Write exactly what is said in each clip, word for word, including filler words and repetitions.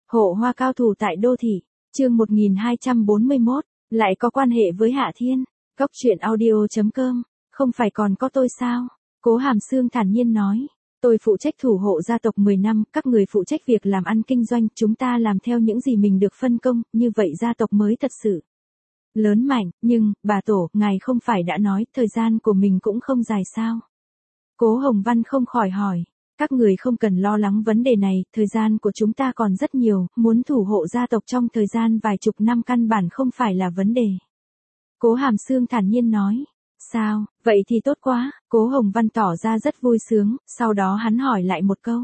Hộ hoa cao thủ tại đô thị, chương một nghìn hai trăm bốn mươi mốt, lại có quan hệ với Hạ Thiên. Cốc truyện audio chấm com, không phải còn có tôi sao? Cố Hàm Sương thản nhiên nói. Tôi phụ trách thủ hộ gia tộc mười năm, các người phụ trách việc làm ăn kinh doanh, chúng ta làm theo những gì mình được phân công, như vậy gia tộc mới thật sự lớn mạnh, nhưng, bà Tổ, ngài không phải đã nói, thời gian của mình cũng không dài sao? Cố Hồng Văn không khỏi hỏi. Các người không cần lo lắng vấn đề này, thời gian của chúng ta còn rất nhiều, muốn thủ hộ gia tộc trong thời gian vài chục năm căn bản không phải là vấn đề. Cố Hàm Sương thản nhiên nói. Sao, vậy thì tốt quá, Cố Hồng Văn tỏ ra rất vui sướng, sau đó hắn hỏi lại một câu.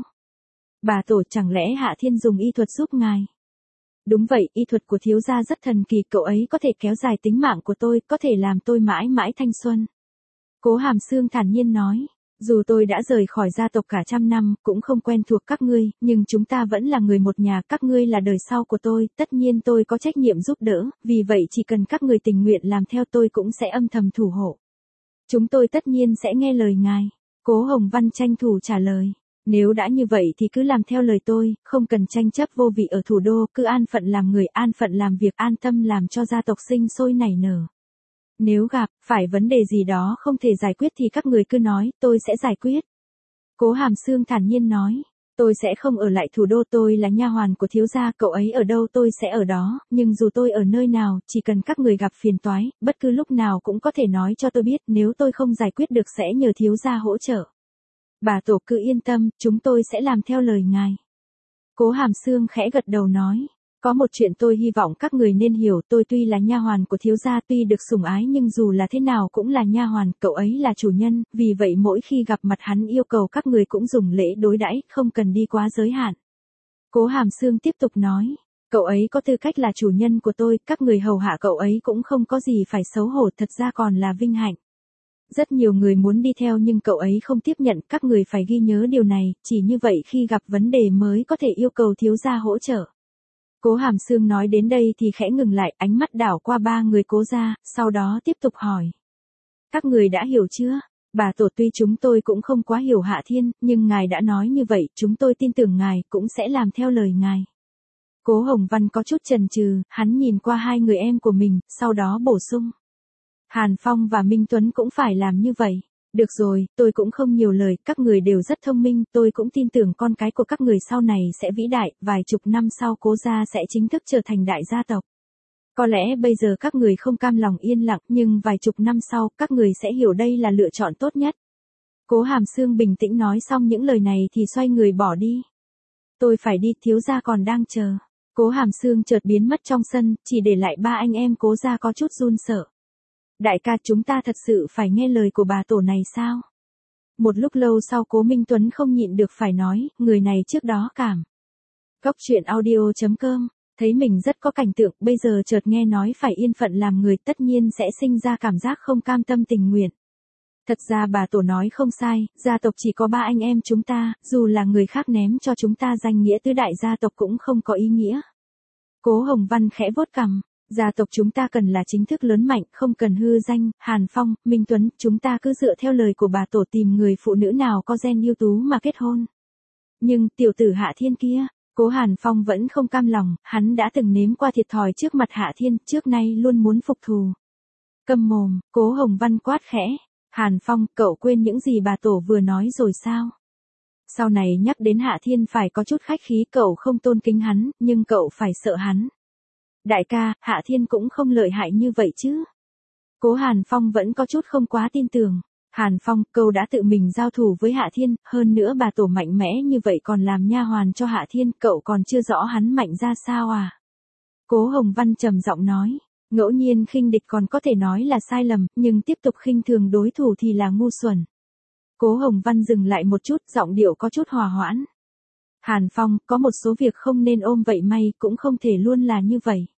Bà Tổ, chẳng lẽ Hạ Thiên dùng y thuật giúp ngài? Đúng vậy, y thuật của thiếu gia rất thần kỳ, cậu ấy có thể kéo dài tính mạng của tôi, có thể làm tôi mãi mãi thanh xuân. Cố Hàm Sương thản nhiên nói. Dù tôi đã rời khỏi gia tộc cả trăm năm, cũng không quen thuộc các ngươi, nhưng chúng ta vẫn là người một nhà, các ngươi là đời sau của tôi, tất nhiên tôi có trách nhiệm giúp đỡ, vì vậy chỉ cần các người tình nguyện làm theo tôi cũng sẽ âm thầm thủ hộ. Chúng tôi tất nhiên sẽ nghe lời ngài. Cố Hồng Văn tranh thủ trả lời. Nếu đã như vậy thì cứ làm theo lời tôi, không cần tranh chấp vô vị ở thủ đô, cứ an phận làm người, an phận làm việc, an tâm làm cho gia tộc sinh sôi nảy nở. Nếu gặp phải vấn đề gì đó không thể giải quyết thì các người cứ nói, tôi sẽ giải quyết. Cố Hàm Sương thản nhiên nói, tôi sẽ không ở lại thủ đô, tôi là nha hoàn của thiếu gia, cậu ấy ở đâu tôi sẽ ở đó, nhưng dù tôi ở nơi nào, chỉ cần các người gặp phiền toái, bất cứ lúc nào cũng có thể nói cho tôi biết, nếu tôi không giải quyết được sẽ nhờ thiếu gia hỗ trợ. Bà Tổ cứ yên tâm, chúng tôi sẽ làm theo lời ngài. Cố Hàm Sương khẽ gật đầu nói. Có một chuyện tôi hy vọng các người nên hiểu, tôi tuy là nha hoàn của thiếu gia, tuy được sủng ái nhưng dù là thế nào cũng là nha hoàn, cậu ấy là chủ nhân, vì vậy mỗi khi gặp mặt hắn yêu cầu các người cũng dùng lễ đối đãi, không cần đi quá giới hạn. Cố Hàm Sương tiếp tục nói, cậu ấy có tư cách là chủ nhân của tôi, các người hầu hạ cậu ấy cũng không có gì phải xấu hổ, thật ra còn là vinh hạnh. Rất nhiều người muốn đi theo nhưng cậu ấy không tiếp nhận, các người phải ghi nhớ điều này, chỉ như vậy khi gặp vấn đề mới có thể yêu cầu thiếu gia hỗ trợ. Cố Hàm Sương nói đến đây thì khẽ ngừng lại, ánh mắt đảo qua ba người Cố gia, sau đó tiếp tục hỏi. Các người đã hiểu chưa? Bà Tổ, tuy chúng tôi cũng không quá hiểu Hạ Thiên, nhưng ngài đã nói như vậy, chúng tôi tin tưởng ngài, cũng sẽ làm theo lời ngài. Cố Hồng Văn có chút chần chừ, hắn nhìn qua hai người em của mình, sau đó bổ sung. Hàn Phong và Minh Tuấn cũng phải làm như vậy. Được rồi, tôi cũng không nhiều lời, các người đều rất thông minh, tôi cũng tin tưởng con cái của các người sau này sẽ vĩ đại, vài chục năm sau Cố gia sẽ chính thức trở thành đại gia tộc. Có lẽ bây giờ các người không cam lòng yên lặng, nhưng vài chục năm sau, các người sẽ hiểu đây là lựa chọn tốt nhất. Cố Hàm Sương bình tĩnh nói xong những lời này thì xoay người bỏ đi. Tôi phải đi, thiếu gia còn đang chờ. Cố Hàm Sương chợt biến mất trong sân, chỉ để lại ba anh em Cố gia có chút run sợ. Đại ca, chúng ta thật sự phải nghe lời của bà Tổ này sao? Một lúc lâu sau Cố Minh Tuấn không nhịn được phải nói, người này trước đó cảm. Cốc truyện audio chấm com, thấy mình rất có cảnh tượng, bây giờ chợt nghe nói phải yên phận làm người, tất nhiên sẽ sinh ra cảm giác không cam tâm tình nguyện. Thật ra bà Tổ nói không sai, gia tộc chỉ có ba anh em chúng ta, dù là người khác ném cho chúng ta danh nghĩa tứ đại gia tộc cũng không có ý nghĩa. Cố Hồng Văn khẽ vuốt cằm. Gia tộc chúng ta cần là chính thức lớn mạnh, không cần hư danh. Hàn Phong, Minh Tuấn, chúng ta cứ dựa theo lời của bà Tổ tìm người phụ nữ nào có gen ưu tú mà kết hôn. Nhưng, tiểu tử Hạ Thiên kia, Cố Hàn Phong vẫn không cam lòng, hắn đã từng nếm qua thiệt thòi trước mặt Hạ Thiên, trước nay luôn muốn phục thù. Câm mồm, Cố Hồng Văn quát khẽ. Hàn Phong, cậu quên những gì bà Tổ vừa nói rồi sao? Sau này nhắc đến Hạ Thiên phải có chút khách khí, cậu không tôn kính hắn, nhưng cậu phải sợ hắn. Đại ca, Hạ Thiên cũng không lợi hại như vậy chứ. Cố Hàn Phong vẫn có chút không quá tin tưởng. Hàn Phong, cậu đã tự mình giao thủ với Hạ Thiên, hơn nữa bà Tổ mạnh mẽ như vậy còn làm nha hoàn cho Hạ Thiên, cậu còn chưa rõ hắn mạnh ra sao à? Cố Hồng Văn trầm giọng nói, ngẫu nhiên khinh địch còn có thể nói là sai lầm, nhưng tiếp tục khinh thường đối thủ thì là ngu xuẩn. Cố Hồng Văn dừng lại một chút, giọng điệu có chút hòa hoãn. Hàn Phong, có một số việc không nên ôm vậy may, cũng không thể luôn là như vậy.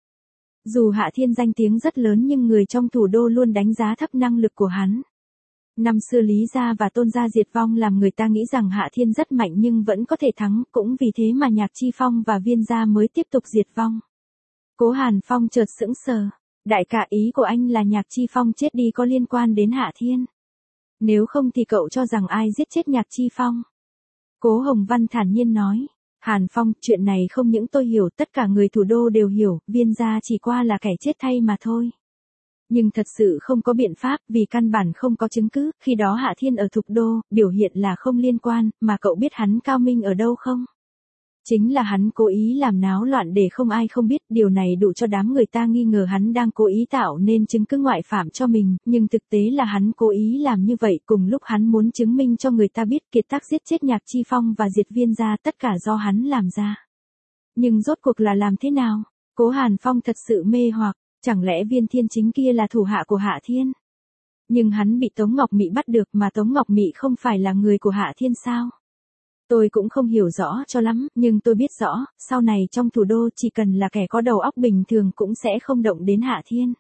Dù Hạ Thiên danh tiếng rất lớn nhưng người trong thủ đô luôn đánh giá thấp năng lực của hắn. Năm xưa Lý gia và Tôn gia diệt vong làm người ta nghĩ rằng Hạ Thiên rất mạnh nhưng vẫn có thể thắng, cũng vì thế mà Nhạc Chi Phong và Viên gia mới tiếp tục diệt vong. Cố Hàn Phong chợt sững sờ. Đại ca, ý của anh là Nhạc Chi Phong chết đi có liên quan đến Hạ Thiên? Nếu không thì cậu cho rằng ai giết chết Nhạc Chi Phong? Cố Hồng Văn thản nhiên nói. Hàn Phong, chuyện này không những tôi hiểu, tất cả người thủ đô đều hiểu, Viên gia chỉ qua là kẻ chết thay mà thôi. Nhưng thật sự không có biện pháp, vì căn bản không có chứng cứ, khi đó Hạ Thiên ở Thục Đô, biểu hiện là không liên quan, mà cậu biết hắn cao minh ở đâu không? Chính là hắn cố ý làm náo loạn để không ai không biết, điều này đủ cho đám người ta nghi ngờ hắn đang cố ý tạo nên chứng cứ ngoại phạm cho mình, nhưng thực tế là hắn cố ý làm như vậy, cùng lúc hắn muốn chứng minh cho người ta biết kiệt tác giết chết Nhạc Chi Phong và diệt Viên gia tất cả do hắn làm ra. Nhưng rốt cuộc là làm thế nào? Cố Hàn Phong thật sự mê hoặc, chẳng lẽ Viên Thiên Chính kia là thủ hạ của Hạ Thiên? Nhưng hắn bị Tống Ngọc Mị bắt được, mà Tống Ngọc Mị không phải là người của Hạ Thiên sao? Tôi cũng không hiểu rõ cho lắm, nhưng tôi biết rõ, sau này trong thủ đô chỉ cần là kẻ có đầu óc bình thường cũng sẽ không động đến Hạ Thiên.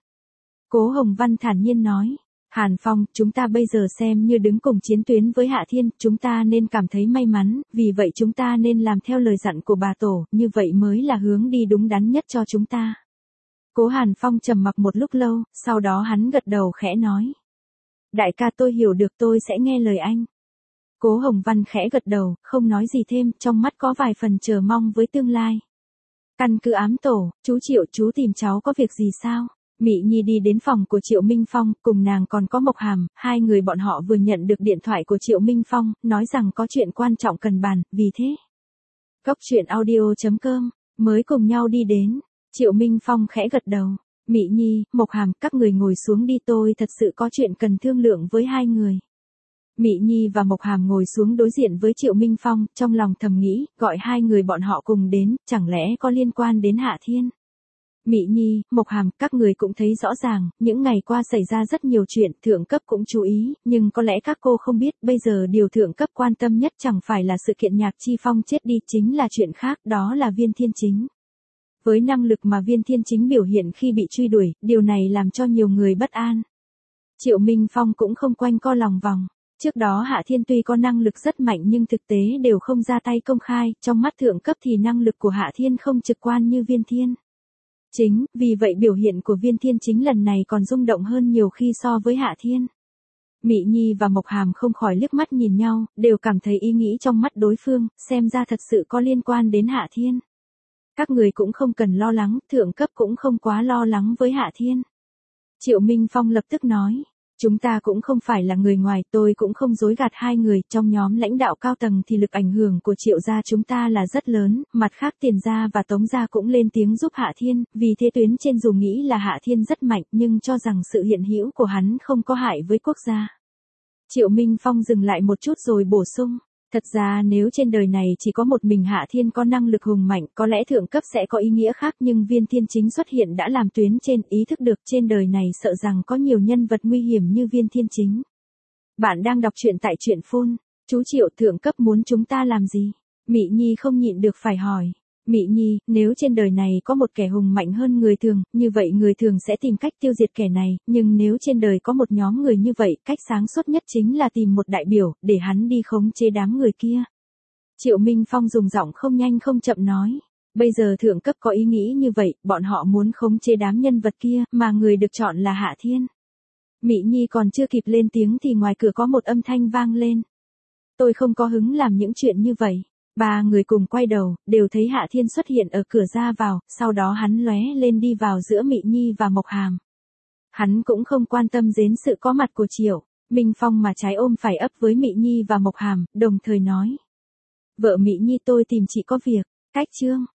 Cố Hồng Văn thản nhiên nói, Hàn Phong, chúng ta bây giờ xem như đứng cùng chiến tuyến với Hạ Thiên, chúng ta nên cảm thấy may mắn, vì vậy chúng ta nên làm theo lời dặn của bà Tổ, như vậy mới là hướng đi đúng đắn nhất cho chúng ta. Cố Hàn Phong trầm mặc một lúc lâu, sau đó hắn gật đầu khẽ nói. Đại ca, tôi hiểu được, tôi sẽ nghe lời anh. Cố Hồng Văn khẽ gật đầu, không nói gì thêm, trong mắt có vài phần chờ mong với tương lai. Căn cứ ám tổ, chú Triệu, chú tìm cháu có việc gì sao? Mị Nhi đi đến phòng của Triệu Minh Phong, cùng nàng còn có Mộc Hàm, hai người bọn họ vừa nhận được điện thoại của Triệu Minh Phong, nói rằng có chuyện quan trọng cần bàn, vì thế. Cốc truyện audio chấm com, mới cùng nhau đi đến. Triệu Minh Phong khẽ gật đầu. Mị Nhi, Mộc Hàm, các người ngồi xuống đi, tôi thật sự có chuyện cần thương lượng với hai người. Mị Nhi và Mộc Hàm ngồi xuống đối diện với Triệu Minh Phong, trong lòng thầm nghĩ, gọi hai người bọn họ cùng đến, chẳng lẽ có liên quan đến Hạ Thiên. Mị Nhi, Mộc Hàm, các người cũng thấy rõ ràng, những ngày qua xảy ra rất nhiều chuyện, thượng cấp cũng chú ý, nhưng có lẽ các cô không biết, bây giờ điều thượng cấp quan tâm nhất chẳng phải là sự kiện Nhạc Chi Phong chết đi, chính là chuyện khác, đó là Viên Thiên Chính. Với năng lực mà Viên Thiên Chính biểu hiện khi bị truy đuổi, điều này làm cho nhiều người bất an. Triệu Minh Phong cũng không quanh co lòng vòng. Trước đó Hạ Thiên tuy có năng lực rất mạnh nhưng thực tế đều không ra tay công khai, trong mắt thượng cấp thì năng lực của Hạ Thiên không trực quan như Viên Thiên Chính, vì vậy biểu hiện của Viên Thiên Chính lần này còn rung động hơn nhiều khi so với Hạ Thiên. Mị Nhi và Mộc Hàm không khỏi liếc mắt nhìn nhau, đều cảm thấy ý nghĩ trong mắt đối phương, xem ra thật sự có liên quan đến Hạ Thiên. Các người cũng không cần lo lắng, thượng cấp cũng không quá lo lắng với Hạ Thiên. Triệu Minh Phong lập tức nói. Chúng ta cũng không phải là người ngoài, tôi cũng không dối gạt hai người, trong nhóm lãnh đạo cao tầng thì lực ảnh hưởng của Triệu gia chúng ta là rất lớn, mặt khác Tiền gia và Tống gia cũng lên tiếng giúp Hạ Thiên, vì thế tuyến trên dù nghĩ là Hạ Thiên rất mạnh nhưng cho rằng sự hiện hữu của hắn không có hại với quốc gia. Triệu Minh Phong dừng lại một chút rồi bổ sung. Thật ra nếu trên đời này chỉ có một mình Hạ Thiên có năng lực hùng mạnh, có lẽ thượng cấp sẽ có ý nghĩa khác, nhưng Viên Thiên Chính xuất hiện đã làm tuyến trên ý thức được trên đời này sợ rằng có nhiều nhân vật nguy hiểm như Viên Thiên Chính. Bạn đang đọc truyện tại truyện phun. Chú Triệu, thượng cấp muốn chúng ta làm gì? Mị Nhi không nhịn được phải hỏi. Mị Nhi, nếu trên đời này có một kẻ hùng mạnh hơn người thường, như vậy người thường sẽ tìm cách tiêu diệt kẻ này, nhưng nếu trên đời có một nhóm người như vậy, cách sáng suốt nhất chính là tìm một đại biểu, để hắn đi khống chế đám người kia. Triệu Minh Phong dùng giọng không nhanh không chậm nói. Bây giờ thượng cấp có ý nghĩ như vậy, bọn họ muốn khống chế đám nhân vật kia, mà người được chọn là Hạ Thiên. Mị Nhi còn chưa kịp lên tiếng thì ngoài cửa có một âm thanh vang lên. Tôi không có hứng làm những chuyện như vậy. Ba người cùng quay đầu, đều thấy Hạ Thiên xuất hiện ở cửa ra vào, sau đó hắn lóe lên đi vào giữa Mị Nhi và Mộc Hàm. Hắn cũng không quan tâm đến sự có mặt của Triệu Minh Phong mà trái ôm phải ấp với Mị Nhi và Mộc Hàm, đồng thời nói. Vợ Mị Nhi, tôi tìm chị có việc. Cách chương.